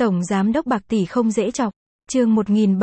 Tổng Giám đốc bạc tỷ không dễ chọc. Chương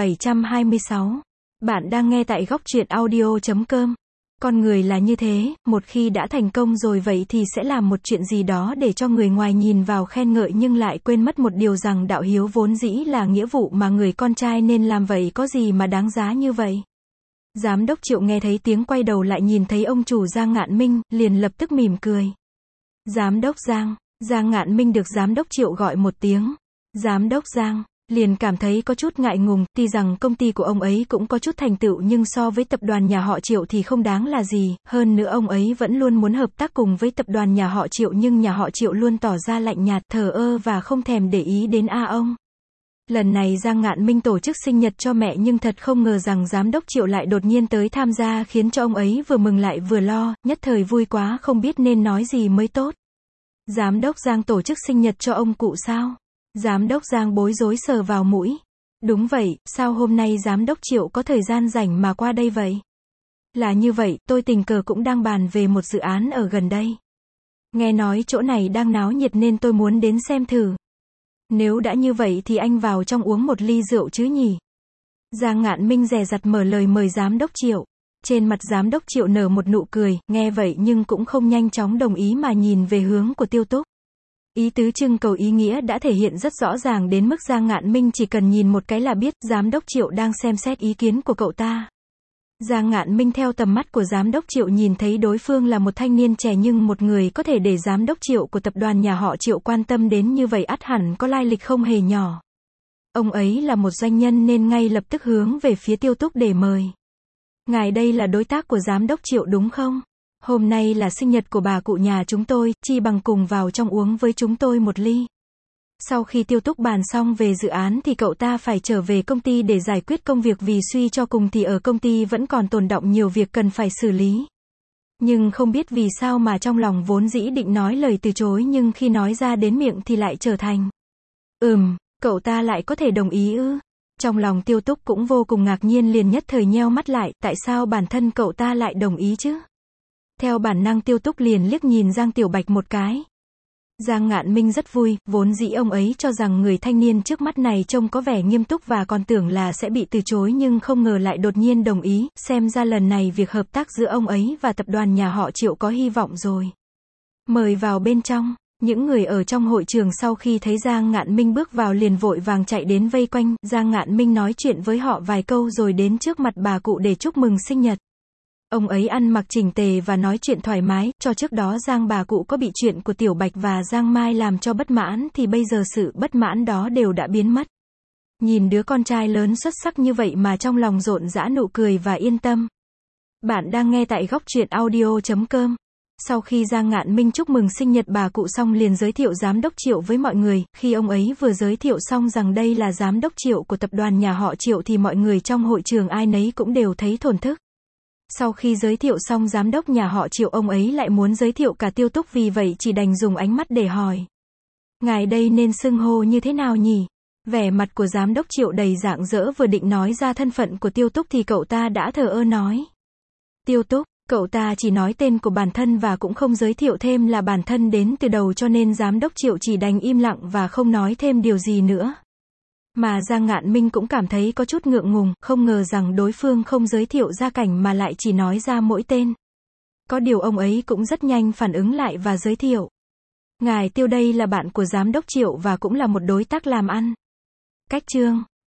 1726. Bạn đang nghe tại góc truyện audio.com. Con người là như thế, một khi đã thành công rồi vậy thì sẽ làm một chuyện gì đó để cho người ngoài nhìn vào khen ngợi nhưng lại quên mất một điều rằng đạo hiếu vốn dĩ là nghĩa vụ mà người con trai nên làm, vậy có gì mà đáng giá như vậy. Giám đốc Triệu nghe thấy tiếng quay đầu lại nhìn thấy ông chủ Giang Ngạn Minh, liền lập tức mỉm cười. Giám đốc Giang. Giang Ngạn Minh được Giám đốc Triệu gọi một tiếng. Giám đốc Giang, liền cảm thấy có chút ngại ngùng, tuy rằng công ty của ông ấy cũng có chút thành tựu nhưng so với tập đoàn nhà họ Triệu thì không đáng là gì, hơn nữa ông ấy vẫn luôn muốn hợp tác cùng với tập đoàn nhà họ Triệu nhưng nhà họ Triệu luôn tỏ ra lạnh nhạt, thờ ơ và không thèm để ý đến ông. Lần này Giang Ngạn Minh tổ chức sinh nhật cho mẹ nhưng thật không ngờ rằng Giám đốc Triệu lại đột nhiên tới tham gia khiến cho ông ấy vừa mừng lại vừa lo, nhất thời vui quá không biết nên nói gì mới tốt. Giám đốc Giang tổ chức sinh nhật cho ông cụ sao? Giám đốc Giang bối rối sờ vào mũi. Đúng vậy, sao hôm nay Giám đốc Triệu có thời gian rảnh mà qua đây vậy? Là như vậy, tôi tình cờ cũng đang bàn về một dự án ở gần đây. Nghe nói chỗ này đang náo nhiệt nên tôi muốn đến xem thử. Nếu đã như vậy thì anh vào trong uống một ly rượu chứ nhỉ? Giang Ngạn Minh dè dặt mở lời mời Giám đốc Triệu. Trên mặt Giám đốc Triệu nở một nụ cười, nghe vậy nhưng cũng không nhanh chóng đồng ý mà nhìn về hướng của Tiêu Túc. Ý tứ trưng cầu ý nghĩa đã thể hiện rất rõ ràng đến mức Giang Ngạn Minh chỉ cần nhìn một cái là biết Giám đốc Triệu đang xem xét ý kiến của cậu ta. Giang Ngạn Minh theo tầm mắt của Giám đốc Triệu nhìn thấy đối phương là một thanh niên trẻ nhưng một người có thể để Giám đốc Triệu của tập đoàn nhà họ Triệu quan tâm đến như vậy ắt hẳn có lai lịch không hề nhỏ. Ông ấy là một doanh nhân nên ngay lập tức hướng về phía Tiêu Túc để mời. Ngài đây là đối tác của Giám đốc Triệu đúng không? Hôm nay là sinh nhật của bà cụ nhà chúng tôi, chi bằng cùng vào trong uống với chúng tôi một ly. Sau khi Tiêu Túc bàn xong về dự án thì cậu ta phải trở về công ty để giải quyết công việc vì suy cho cùng thì ở công ty vẫn còn tồn đọng nhiều việc cần phải xử lý. Nhưng không biết vì sao mà trong lòng vốn dĩ định nói lời từ chối nhưng khi nói ra đến miệng thì lại trở thành. Cậu ta lại có thể đồng ý ư? Trong lòng Tiêu Túc cũng vô cùng ngạc nhiên liền nhất thời nheo mắt lại, tại sao bản thân cậu ta lại đồng ý chứ? Theo bản năng Tiêu Túc liền liếc nhìn Giang Tiểu Bạch một cái. Giang Ngạn Minh rất vui, vốn dĩ ông ấy cho rằng người thanh niên trước mắt này trông có vẻ nghiêm túc và còn tưởng là sẽ bị từ chối nhưng không ngờ lại đột nhiên đồng ý, xem ra lần này việc hợp tác giữa ông ấy và tập đoàn nhà họ Triệu có hy vọng rồi. Mời vào bên trong. Những người ở trong hội trường sau khi thấy Giang Ngạn Minh bước vào liền vội vàng chạy đến vây quanh, Giang Ngạn Minh nói chuyện với họ vài câu rồi đến trước mặt bà cụ để chúc mừng sinh nhật. Ông ấy ăn mặc chỉnh tề và nói chuyện thoải mái, cho trước đó Giang bà cụ có bị chuyện của Tiểu Bạch và Giang Mai làm cho bất mãn thì bây giờ sự bất mãn đó đều đã biến mất. Nhìn đứa con trai lớn xuất sắc như vậy mà trong lòng rộn rã nụ cười và yên tâm. Bạn đang nghe tại góc truyện audio.com. Sau khi Giang Ngạn Minh chúc mừng sinh nhật bà cụ xong liền giới thiệu Giám đốc Triệu với mọi người, khi ông ấy vừa giới thiệu xong rằng đây là Giám đốc Triệu của tập đoàn nhà họ Triệu thì mọi người trong hội trường ai nấy cũng đều thấy thổn thức. Sau khi giới thiệu xong Giám đốc nhà họ Triệu ông ấy lại muốn giới thiệu cả Tiêu Túc vì vậy chỉ đành dùng ánh mắt để hỏi. Ngài đây nên xưng hô như thế nào nhỉ? Vẻ mặt của Giám đốc Triệu đầy rạng rỡ vừa định nói ra thân phận của Tiêu Túc thì cậu ta đã thờ ơ nói. Tiêu Túc. Cậu ta chỉ nói tên của bản thân và cũng không giới thiệu thêm là bản thân đến từ đâu cho nên Giám đốc Triệu chỉ đành im lặng và không nói thêm điều gì nữa. Mà Giang Ngạn Minh cũng cảm thấy có chút ngượng ngùng, không ngờ rằng đối phương không giới thiệu gia cảnh mà lại chỉ nói ra mỗi tên. Có điều ông ấy cũng rất nhanh phản ứng lại và giới thiệu. Ngài Tiêu đây là bạn của Giám đốc Triệu và cũng là một đối tác làm ăn. Cách chương